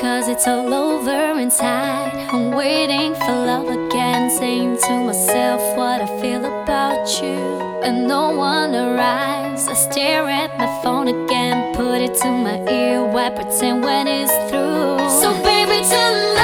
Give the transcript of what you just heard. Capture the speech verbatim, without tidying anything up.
Cause it's all over inside. I'm waiting for love again, saying to myself what I feel about you. And no one arrives, I stare at my phone again, put it to my ear, why pretend when it's through? So baby tonight